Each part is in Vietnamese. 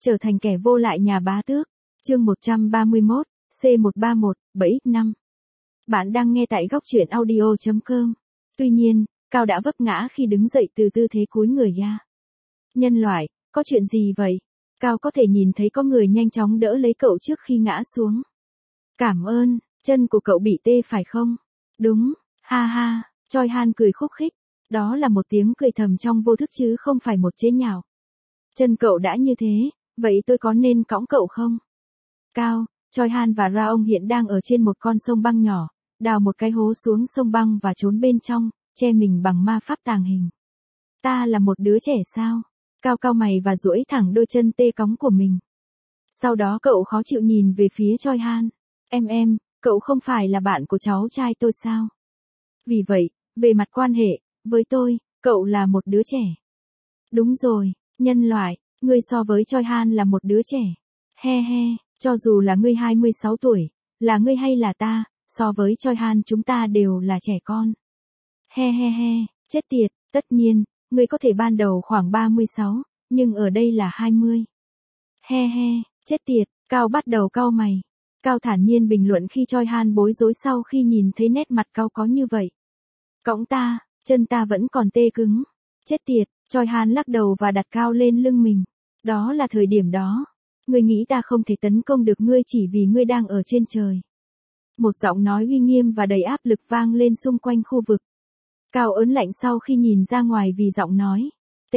Trở thành kẻ vô lại nhà bá tước. Chương 131, C131, 7x5. Bạn đang nghe tại góc truyện audio.com. Tuy nhiên, Cao đã vấp ngã khi đứng dậy từ tư thế cúi người ra. Nhân loại, có chuyện gì vậy? Cao có thể nhìn thấy có người nhanh chóng đỡ lấy cậu trước khi ngã xuống. Cảm ơn, chân của cậu bị tê phải không? Đúng, ha ha, Choi Han cười khúc khích. Đó là một tiếng cười thầm trong vô thức chứ không phải một chế nhạo. Chân cậu đã như thế, vậy tôi có nên cõng cậu không? Cao, Choi Han và Raong hiện đang ở trên một con sông băng nhỏ, đào một cái hố xuống sông băng và trốn bên trong, che mình bằng ma pháp tàng hình. Ta là một đứa trẻ sao? Cao cau mày và duỗi thẳng đôi chân tê cóng của mình. Sau đó cậu khó chịu nhìn về phía Choi Han. Em, cậu không phải là bạn của cháu trai tôi sao? Vì vậy, về mặt quan hệ, với tôi, cậu là một đứa trẻ. Đúng rồi, nhân loại, ngươi so với Choi Han là một đứa trẻ. He he, cho dù là ngươi 26 tuổi, là ngươi hay là ta, so với Choi Han chúng ta đều là trẻ con. He he he, chết tiệt, tất nhiên, ngươi có thể ban đầu khoảng 36, nhưng ở đây là 20. He he, chết tiệt, Cao bắt đầu cau mày. Cao thản nhiên bình luận khi Choi Han bối rối sau khi nhìn thấy nét mặt Cao có như vậy. Cõng ta, chân ta vẫn còn tê cứng. Chết tiệt, Choi Han lắc đầu và đặt Cao lên lưng mình. Đó là thời điểm đó. Ngươi nghĩ ta không thể tấn công được ngươi chỉ vì ngươi đang ở trên trời. Một giọng nói uy nghiêm và đầy áp lực vang lên xung quanh khu vực. Cao ớn lạnh sau khi nhìn ra ngoài vì giọng nói.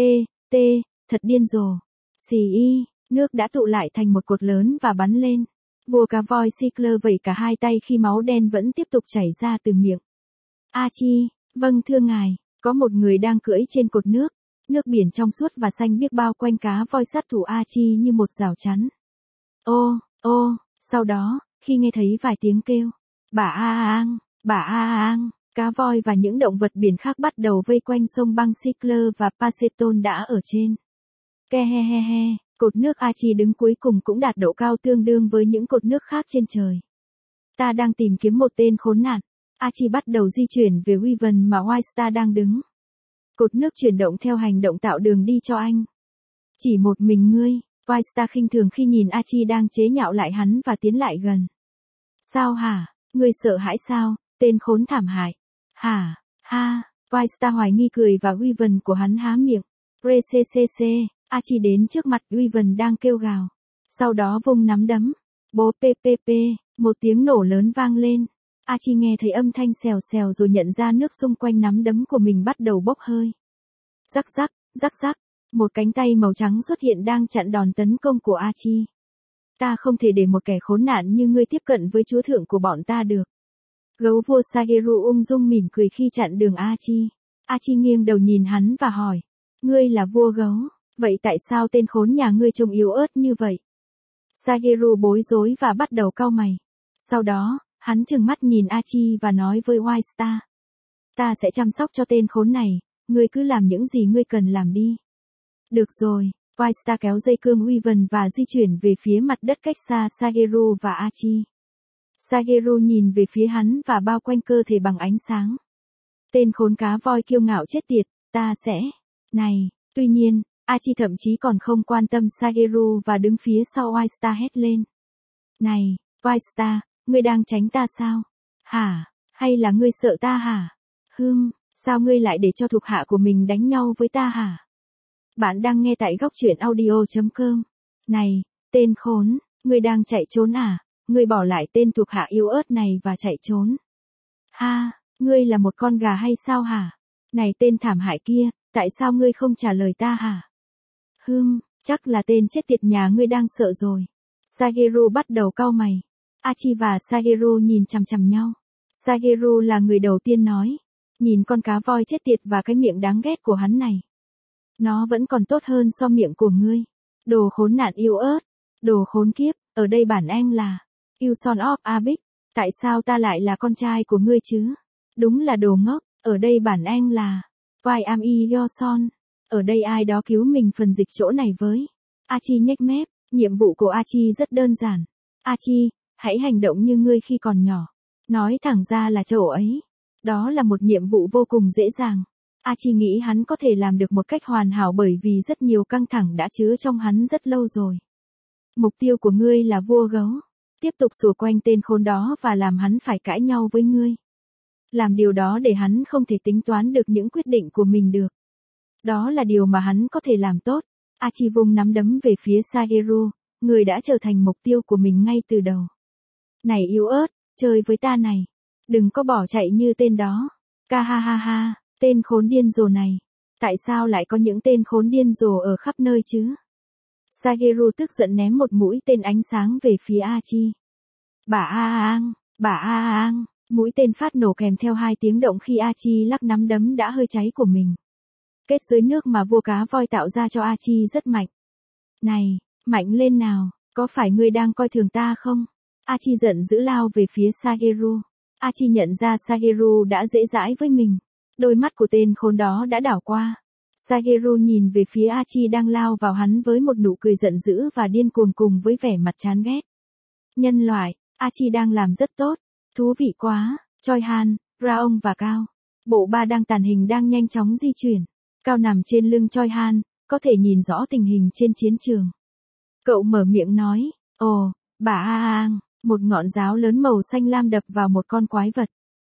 Thật điên rồ. Xì y, nước đã tụ lại thành một cột lớn và bắn lên. Vua cá voi Sickler vẩy cả hai tay khi máu đen vẫn tiếp tục chảy ra từ miệng. Chi, vâng thưa ngài, có một người đang cưỡi trên cột nước. Nước biển trong suốt và xanh biếc bao quanh cá voi sát thủ Chi như một rào chắn. Sau đó, khi nghe thấy vài tiếng kêu, bà Aang, cá voi và những động vật biển khác bắt đầu vây quanh sông băng Sickler và Paseton đã ở trên. Kehehehe, cột nước Chi đứng cuối cùng cũng đạt độ cao tương đương với những cột nước khác trên trời. Ta đang tìm kiếm một tên khốn nạn. Chi bắt đầu di chuyển về Wyvern mà White Star đang đứng. Cột nước chuyển động theo hành động tạo đường đi cho anh. Chỉ một mình ngươi, White Star khinh thường khi nhìn Chi đang chế nhạo lại hắn và tiến lại gần. Sao hả, ngươi sợ hãi sao, tên khốn thảm hại. Hả, ha, White Star hoài nghi cười và Wyvern của hắn há miệng. Chi đến trước mặt Wyvern đang kêu gào. Sau đó vung nắm đấm. Bố ppp, một tiếng nổ lớn vang lên. Chi nghe thấy âm thanh xèo xèo rồi nhận ra nước xung quanh nắm đấm của mình bắt đầu bốc hơi. Rắc, một cánh tay màu trắng xuất hiện đang chặn đòn tấn công của Chi. Ta không thể để một kẻ khốn nạn như ngươi tiếp cận với chúa thượng của bọn ta được. Gấu vua Sageru ung dung mỉm cười khi chặn đường Chi. Chi nghiêng đầu nhìn hắn và hỏi. Ngươi là vua gấu, vậy tại sao tên khốn nhà ngươi trông yếu ớt như vậy? Sageru bối rối và bắt đầu cau mày. Sau đó, hắn trừng mắt nhìn Chi và nói với White Star. Ta sẽ chăm sóc cho tên khốn này, ngươi cứ làm những gì ngươi cần làm đi. Được rồi, White Star kéo dây cương Wyvern và di chuyển về phía mặt đất cách xa Sageru và Chi. Sageru nhìn về phía hắn và bao quanh cơ thể bằng ánh sáng. Tên khốn cá voi kiêu ngạo chết tiệt, ta sẽ... Này, tuy nhiên, Chi thậm chí còn không quan tâm Sageru và đứng phía sau White Star hét lên. Này, White Star, ngươi đang tránh ta sao? Hả? Hay là ngươi sợ ta hả? Sao ngươi lại để cho thuộc hạ của mình đánh nhau với ta hả? Bạn đang nghe tại góc truyện audio.com. Này, tên khốn, ngươi đang chạy trốn à? Ngươi bỏ lại tên thuộc hạ yếu ớt này và chạy trốn. Ha, ngươi là một con gà hay sao hả? Này tên thảm hại kia, tại sao ngươi không trả lời ta hả? Chắc là tên chết tiệt nhà ngươi đang sợ rồi. Sageru bắt đầu cau mày. Chi và Sageru nhìn chằm chằm nhau. Sageru là người đầu tiên nói. Nhìn con cá voi chết tiệt và cái miệng đáng ghét của hắn này. Nó vẫn còn tốt hơn so miệng của ngươi. Đồ khốn nạn yếu ớt. Đồ khốn kiếp, ở đây bản anh là You son of a bitch. Tại sao ta lại là con trai của ngươi chứ? Đúng là đồ ngốc, ở đây bản anh là Why am I your son? Ở đây ai đó cứu mình phần dịch chỗ này với. Chi nhếch mép, nhiệm vụ của Chi rất đơn giản. Chi, hãy hành động như ngươi khi còn nhỏ. Nói thẳng ra là chỗ ấy. Đó là một nhiệm vụ vô cùng dễ dàng. Chi nghĩ hắn có thể làm được một cách hoàn hảo bởi vì rất nhiều căng thẳng đã chứa trong hắn rất lâu rồi. Mục tiêu của ngươi là vua gấu. Tiếp tục sủa quanh tên khốn đó và làm hắn phải cãi nhau với ngươi. Làm điều đó để hắn không thể tính toán được những quyết định của mình được. Đó là điều mà hắn có thể làm tốt. Archie vung nắm đấm về phía Sageru, người đã trở thành mục tiêu của mình ngay từ đầu. Này yếu ớt, chơi với ta này. Đừng có bỏ chạy như tên đó. Ca ha ha ha, tên khốn điên rồ này. Tại sao lại có những tên khốn điên rồ ở khắp nơi chứ? Sageru tức giận ném một mũi tên ánh sáng về phía Archie. Bả a ang, bả a ang, mũi tên phát nổ kèm theo 2 tiếng động khi Archie lắc nắm đấm đã hơi cháy của mình. Kết dưới nước mà vua cá voi tạo ra cho Archie rất mạnh. Này, mạnh lên nào, có phải ngươi đang coi thường ta không? Archie giận dữ lao về phía Sageru. Archie nhận ra Sageru đã dễ dãi với mình. Đôi mắt của tên khốn đó đã đảo qua. Sageru nhìn về phía Archie đang lao vào hắn với một nụ cười giận dữ và điên cuồng cùng với vẻ mặt chán ghét. Nhân loại, Archie đang làm rất tốt. Thú vị quá. Choi Han, Raong và Cao. Bộ ba đang tàng hình đang nhanh chóng di chuyển. Cao nằm trên lưng Choi Han, có thể nhìn rõ tình hình trên chiến trường. Cậu mở miệng nói, ồ, bà a ang, một ngọn giáo lớn màu xanh lam đập vào một con quái vật.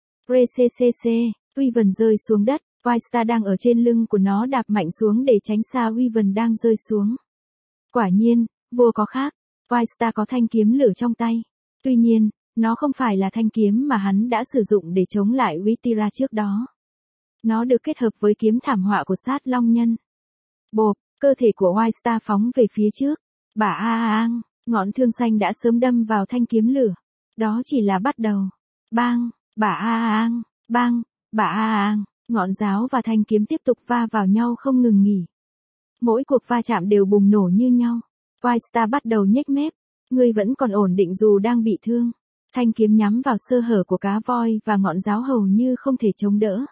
RCCC, Wyvern rơi xuống đất, Whitestar đang ở trên lưng của nó đạp mạnh xuống để tránh xa Wyvern đang rơi xuống. Quả nhiên, vua có khác, Whitestar có thanh kiếm lửa trong tay. Tuy nhiên, nó không phải là thanh kiếm mà hắn đã sử dụng để chống lại Whitira trước đó. Nó được kết hợp với kiếm thảm họa của sát long nhân. Bộp, cơ thể của Whitestar phóng về phía trước. Bả a ang, ngọn thương xanh đã sớm đâm vào thanh kiếm lửa. Đó chỉ là bắt đầu. Bang, bả a ang, bang, bả a ang, ngọn giáo và thanh kiếm tiếp tục va vào nhau không ngừng nghỉ. Mỗi cuộc va chạm đều bùng nổ như nhau. Whitestar bắt đầu nhếch mép. Ngươi vẫn còn ổn định dù đang bị thương. Thanh kiếm nhắm vào sơ hở của cá voi và ngọn giáo hầu như không thể chống đỡ.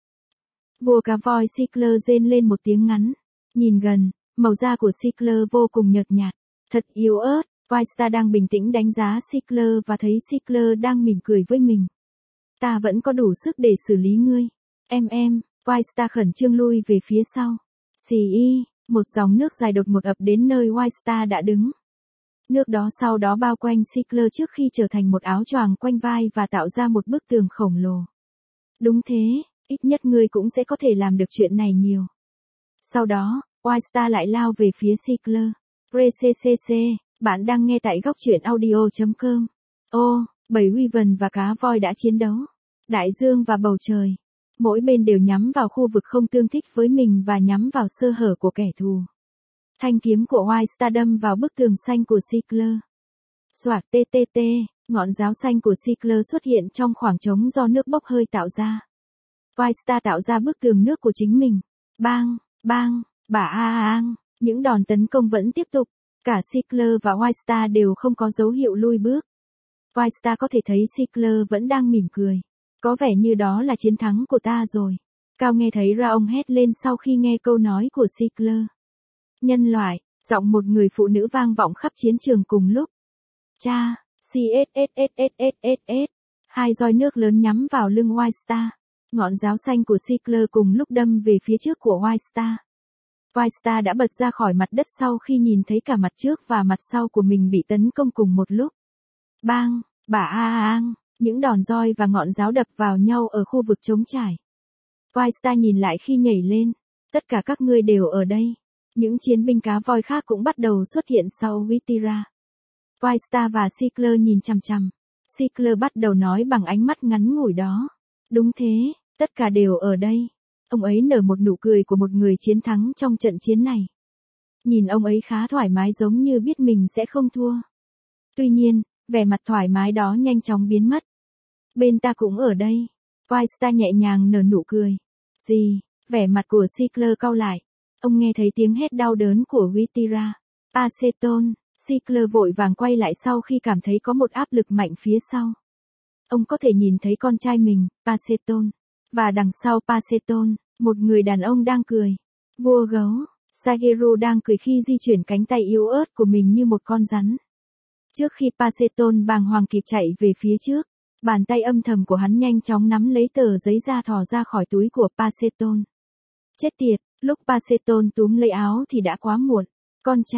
Vua cá voi Sickler rên lên một tiếng ngắn. Nhìn gần, màu da của Sickler vô cùng nhợt nhạt. Thật yếu ớt, Whitestar đang bình tĩnh đánh giá Sickler và thấy Sickler đang mỉm cười với mình. Ta vẫn có đủ sức để xử lý ngươi. Em, Whitestar khẩn trương lui về phía sau. Xì y, một dòng nước dài đột ngột ập đến nơi Whitestar đã đứng. Nước đó sau đó bao quanh Sickler trước khi trở thành một áo choàng quanh vai và tạo ra một bức tường khổng lồ. Đúng thế, ít nhất ngươi cũng sẽ có thể làm được chuyện này nhiều. Sau đó, Whitestar lại lao về phía Sickler. RCCC, bạn đang nghe tại góc truyện audio.com. Ô, 7 Wyvern và cá voi đã chiến đấu. Đại dương và bầu trời. Mỗi bên đều nhắm vào khu vực không tương thích với mình và nhắm vào sơ hở của kẻ thù. Thanh kiếm của Whitestar đâm vào bức tường xanh của Sickler. Xoạc TTT, ngọn giáo xanh của Sickler xuất hiện trong khoảng trống do nước bốc hơi tạo ra. Whitestar tạo ra bức tường nước của chính mình. Bang, bang, bả a ang, những đòn tấn công vẫn tiếp tục. Cả Sickler và Whitestar đều không có dấu hiệu lui bước. Whitestar có thể thấy Sickler vẫn đang mỉm cười. Có vẻ như đó là chiến thắng của ta rồi. Cao nghe thấy Raong hét lên sau khi nghe câu nói của Sickler. Nhân loại, giọng một người phụ nữ vang vọng khắp chiến trường cùng lúc. Cha, CSSSSSS. 2 roi nước lớn nhắm vào lưng Whitestar. Ngọn giáo xanh của Sickler cùng lúc đâm về phía trước của Whitestar. Whitestar đã bật ra khỏi mặt đất sau khi nhìn thấy cả mặt trước và mặt sau của mình bị tấn công cùng một lúc. Bang, bả a ang, những đòn roi và ngọn giáo đập vào nhau ở khu vực trống trải. Whitestar nhìn lại khi nhảy lên. Tất cả các ngươi đều ở đây. Những chiến binh cá voi khác cũng bắt đầu xuất hiện sau Whitira. Whitestar và Sickler nhìn chằm chằm. Sickler bắt đầu nói bằng ánh mắt ngắn ngủi đó. Đúng thế, tất cả đều ở đây. Ông ấy nở một nụ cười của một người chiến thắng trong trận chiến này. Nhìn ông ấy khá thoải mái giống như biết mình sẽ không thua. Tuy nhiên, vẻ mặt thoải mái đó nhanh chóng biến mất. Bên ta cũng ở đây. Whitestar nhẹ nhàng nở nụ cười. Gì? Vẻ mặt của Sickler cau lại. Ông nghe thấy tiếng hét đau đớn của Whitira. Aceton, Sickler vội vàng quay lại sau khi cảm thấy có một áp lực mạnh phía sau. Ông có thể nhìn thấy con trai mình, Aceton. Và đằng sau Aceton, một người đàn ông đang cười. Vua gấu, Sageru đang cười khi di chuyển cánh tay yếu ớt của mình như một con rắn. Trước khi Aceton bàng hoàng kịp chạy về phía trước, bàn tay âm thầm của hắn nhanh chóng nắm lấy tờ giấy da thò ra khỏi túi của Aceton. Chết tiệt, lúc Aceton túm lấy áo thì đã quá muộn. Con trai,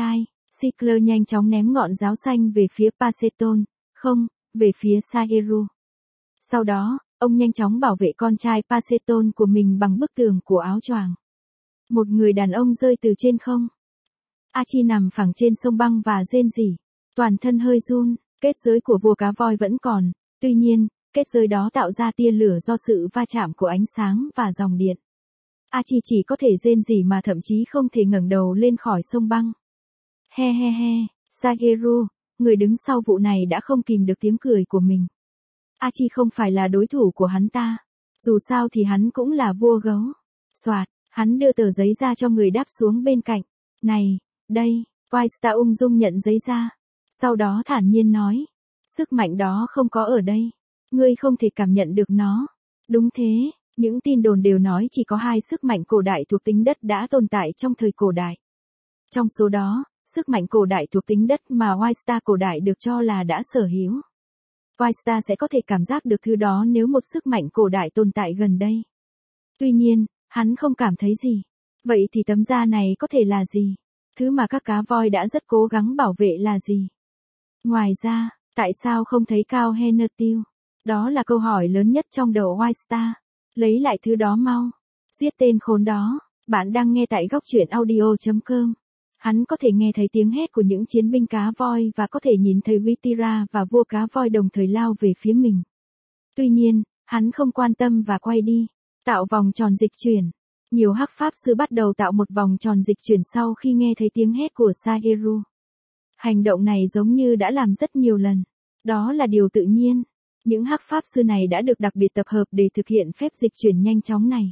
Ziegler nhanh chóng ném ngọn giáo xanh về phía Paseton, không, về phía Sageru. Sau đó, ông nhanh chóng bảo vệ con trai Paseton của mình bằng bức tường của áo choàng. Một người đàn ông rơi từ trên không. Archie nằm phẳng trên sông băng và rên rỉ, toàn thân hơi run, kết giới của vua cá voi vẫn còn, tuy nhiên, kết giới đó tạo ra tia lửa do sự va chạm của ánh sáng và dòng điện. Archie chỉ có thể rên rỉ mà thậm chí không thể ngẩng đầu lên khỏi sông băng. He he he, Sageru, người đứng sau vụ này đã không kìm được tiếng cười của mình. Archie không phải là đối thủ của hắn ta. Dù sao thì hắn cũng là vua gấu. Soạt, hắn đưa tờ giấy ra cho người đáp xuống bên cạnh. Này, đây, Whitestar ung dung nhận giấy ra. Sau đó thản nhiên nói. Sức mạnh đó không có ở đây. Ngươi không thể cảm nhận được nó. Đúng thế, những tin đồn đều nói chỉ có 2 sức mạnh cổ đại thuộc tính đất đã tồn tại trong thời cổ đại. Trong số đó, sức mạnh cổ đại thuộc tính đất mà Whitestar cổ đại được cho là đã sở hữu. Whitestar sẽ có thể cảm giác được thứ đó nếu một sức mạnh cổ đại tồn tại gần đây. Tuy nhiên, hắn không cảm thấy gì. Vậy thì tấm da này có thể là gì? Thứ mà các cá voi đã rất cố gắng bảo vệ là gì? Ngoài ra, tại sao không thấy Cao Henertil? Đó là câu hỏi lớn nhất trong đầu Whitestar. Lấy lại thứ đó mau. Giết tên khốn đó. Bạn đang nghe tại góc truyện audio.com. Hắn có thể nghe thấy tiếng hét của những chiến binh cá voi và có thể nhìn thấy Vistira và vua cá voi đồng thời lao về phía mình. Tuy nhiên, hắn không quan tâm và quay đi. Tạo vòng tròn dịch chuyển. Nhiều hắc pháp sư bắt đầu tạo một vòng tròn dịch chuyển sau khi nghe thấy tiếng hét của Sageru. Hành động này giống như đã làm rất nhiều lần. Đó là điều tự nhiên. Những hắc pháp sư này đã được đặc biệt tập hợp để thực hiện phép dịch chuyển nhanh chóng này.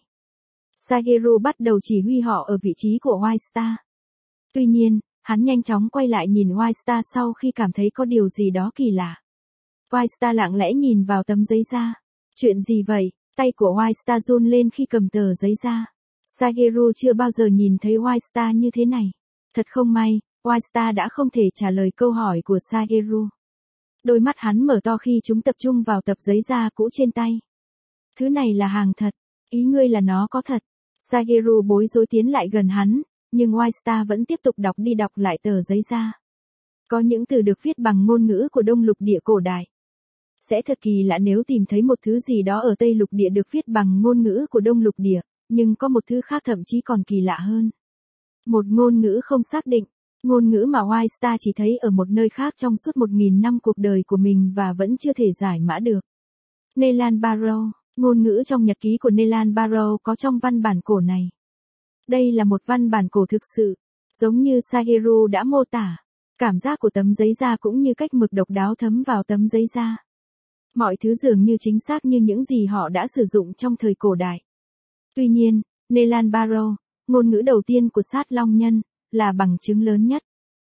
Sageru bắt đầu chỉ huy họ ở vị trí của Whitestar. Tuy nhiên, hắn nhanh chóng quay lại nhìn Whitestar sau khi cảm thấy có điều gì đó kỳ lạ. Whitestar lặng lẽ nhìn vào tấm giấy da. Chuyện gì vậy? Tay của Whitestar run lên khi cầm tờ giấy da. Sageru chưa bao giờ nhìn thấy Whitestar như thế này. Thật không may, Whitestar đã không thể trả lời câu hỏi của Sageru. Đôi mắt hắn mở to khi chúng tập trung vào tập giấy da cũ trên tay. Thứ này là hàng thật. Ý ngươi là nó có thật. Sageru bối rối tiến lại gần hắn, nhưng Whitestar vẫn tiếp tục đọc đi đọc lại tờ giấy da. Có những từ được viết bằng ngôn ngữ của Đông Lục Địa cổ đại. Sẽ thật kỳ lạ nếu tìm thấy một thứ gì đó ở Tây Lục Địa được viết bằng ngôn ngữ của Đông Lục Địa, nhưng có một thứ khác thậm chí còn kỳ lạ hơn. Một ngôn ngữ không xác định, ngôn ngữ mà Whitestar chỉ thấy ở một nơi khác trong suốt 1000 năm cuộc đời của mình và vẫn chưa thể giải mã được. Nelan Barrow, ngôn ngữ trong nhật ký của Nelan Barrow có trong văn bản cổ này. Đây là một văn bản cổ thực sự, giống như Sageru đã mô tả. Cảm giác của tấm giấy da cũng như cách mực độc đáo thấm vào tấm giấy da. Mọi thứ dường như chính xác như những gì họ đã sử dụng trong thời cổ đại. Tuy nhiên, Nelan Barrow, ngôn ngữ đầu tiên của sát long nhân, là bằng chứng lớn nhất.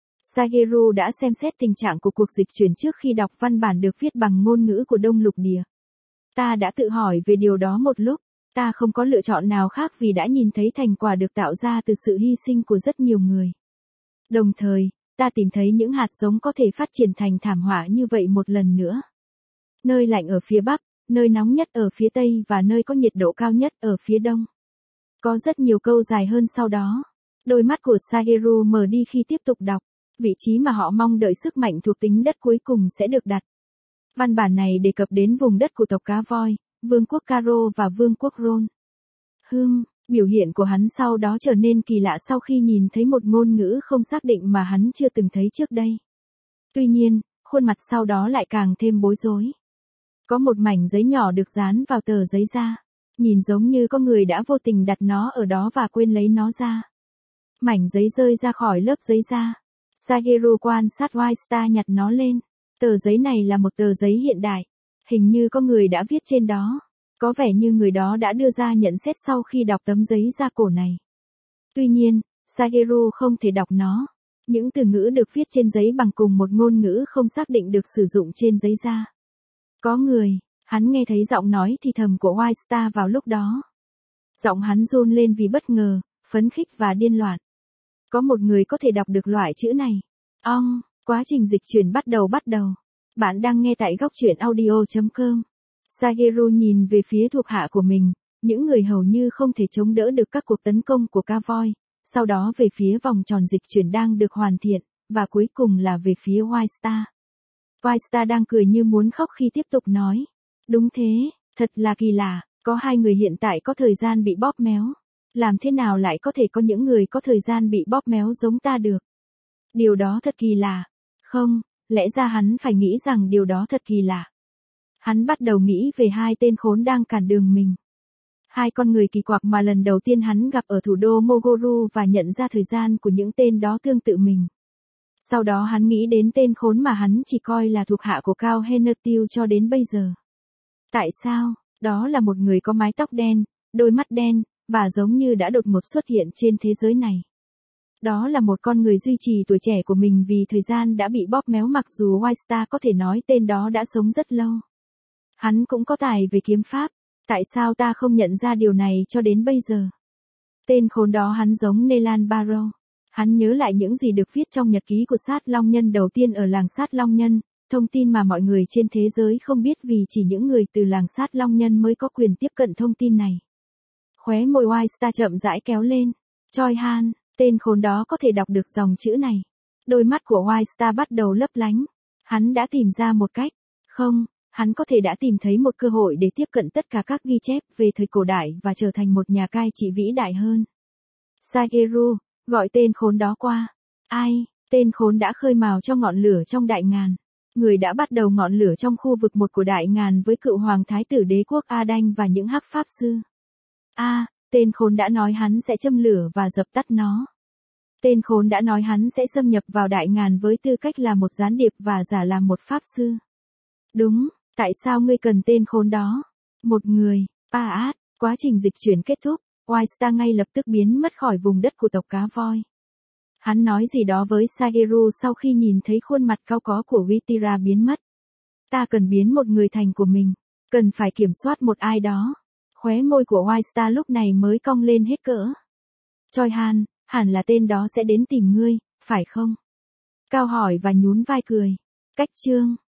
Sageru đã xem xét tình trạng của cuộc dịch chuyển trước khi đọc văn bản được viết bằng ngôn ngữ của Đông Lục Địa. Ta đã tự hỏi về điều đó một lúc, ta không có lựa chọn nào khác vì đã nhìn thấy thành quả được tạo ra từ sự hy sinh của rất nhiều người. Đồng thời, ta tìm thấy những hạt giống có thể phát triển thành thảm họa như vậy một lần nữa. Nơi lạnh ở phía Bắc, nơi nóng nhất ở phía Tây và nơi có nhiệt độ cao nhất ở phía Đông. Có rất nhiều câu dài hơn sau đó. Đôi mắt của Sageru mở đi khi tiếp tục đọc. Vị trí mà họ mong đợi sức mạnh thuộc tính đất cuối cùng sẽ được đặt. Văn bản này đề cập đến vùng đất của tộc cá voi, Vương quốc Karo và Vương quốc Ron. Biểu hiện của hắn sau đó trở nên kỳ lạ sau khi nhìn thấy một ngôn ngữ không xác định mà hắn chưa từng thấy trước đây. Tuy nhiên, khuôn mặt sau đó lại càng thêm bối rối. Có một mảnh giấy nhỏ được dán vào tờ giấy da. Nhìn giống như có người đã vô tình đặt nó ở đó và quên lấy nó ra. Mảnh giấy rơi ra khỏi lớp giấy da. Sageru quan sát Whitestar nhặt nó lên. Tờ giấy này là một tờ giấy hiện đại. Hình như có người đã viết trên đó. Có vẻ như người đó đã đưa ra nhận xét sau khi đọc tấm giấy da cổ này. Tuy nhiên, Sageru không thể đọc nó. Những từ ngữ được viết trên giấy bằng cùng một ngôn ngữ không xác định được sử dụng trên giấy da. Có người, hắn nghe thấy giọng nói thì thầm của Whitestar vào lúc đó. Giọng hắn run lên vì bất ngờ, phấn khích và điên loạn. Có một người có thể đọc được loại chữ này. Quá trình dịch chuyển bắt đầu. Bạn đang nghe tại góc truyện audio.com. Sageru nhìn về phía thuộc hạ của mình, những người hầu như không thể chống đỡ được các cuộc tấn công của cá voi, sau đó về phía vòng tròn dịch chuyển đang được hoàn thiện, và cuối cùng là về phía Whitestar. Whitestar đang cười như muốn khóc khi tiếp tục nói. Đúng thế, thật là kỳ lạ, có hai người hiện tại có thời gian bị bóp méo. Làm thế nào lại có thể có những người có thời gian bị bóp méo giống ta được? Điều đó thật kỳ lạ. Không, lẽ ra hắn phải nghĩ rằng điều đó thật kỳ lạ. Hắn bắt đầu nghĩ về hai tên khốn đang cản đường mình. Hai con người kỳ quặc mà lần đầu tiên hắn gặp ở thủ đô Mogoru và nhận ra thời gian của những tên đó tương tự mình. Sau đó hắn nghĩ đến tên khốn mà hắn chỉ coi là thuộc hạ của Cao Henertil cho đến bây giờ. Tại sao? Đó là một người có mái tóc đen, đôi mắt đen, và giống như đã đột ngột xuất hiện trên thế giới này. Đó là một con người duy trì tuổi trẻ của mình vì thời gian đã bị bóp méo mặc dù Whitestar có thể nói tên đó đã sống rất lâu. Hắn cũng có tài về kiếm pháp. Tại sao ta không nhận ra điều này cho đến bây giờ? Tên khốn đó hắn giống Nelan Barrow. Hắn nhớ lại những gì được viết trong nhật ký của sát long nhân đầu tiên ở làng sát long nhân, thông tin mà mọi người trên thế giới không biết vì chỉ những người từ làng sát long nhân mới có quyền tiếp cận thông tin này. Khóe môi Whitestar chậm rãi kéo lên. Choi Han, tên khốn đó có thể đọc được dòng chữ này. Đôi mắt của Whitestar bắt đầu lấp lánh. Hắn đã tìm ra một cách. Không, hắn có thể đã tìm thấy một cơ hội để tiếp cận tất cả các ghi chép về thời cổ đại và trở thành một nhà cai trị vĩ đại hơn. Sageru, gọi tên khốn đó qua. Ai, tên khốn đã khơi mào cho ngọn lửa trong đại ngàn. Người đã bắt đầu ngọn lửa trong khu vực một của đại ngàn với cựu hoàng thái tử đế quốc A Đanh và những hắc pháp sư. Tên khốn đã nói hắn sẽ châm lửa và dập tắt nó. Tên khốn đã nói hắn sẽ xâm nhập vào đại ngàn với tư cách là một gián điệp và giả làm một pháp sư. Đúng, tại sao ngươi cần tên khốn đó? Một người, Paat, quá trình dịch chuyển kết thúc, Whitestar ngay lập tức biến mất khỏi vùng đất của tộc cá voi. Hắn nói gì đó với Sageru sau khi nhìn thấy khuôn mặt cao có của Witira biến mất. Ta cần biến một người thành của mình, cần phải kiểm soát một ai đó. Khóe môi của Whitestar lúc này mới cong lên hết cỡ. Choi Han, hẳn là tên đó sẽ đến tìm ngươi, phải không? Cao hỏi và nhún vai cười. Cách chương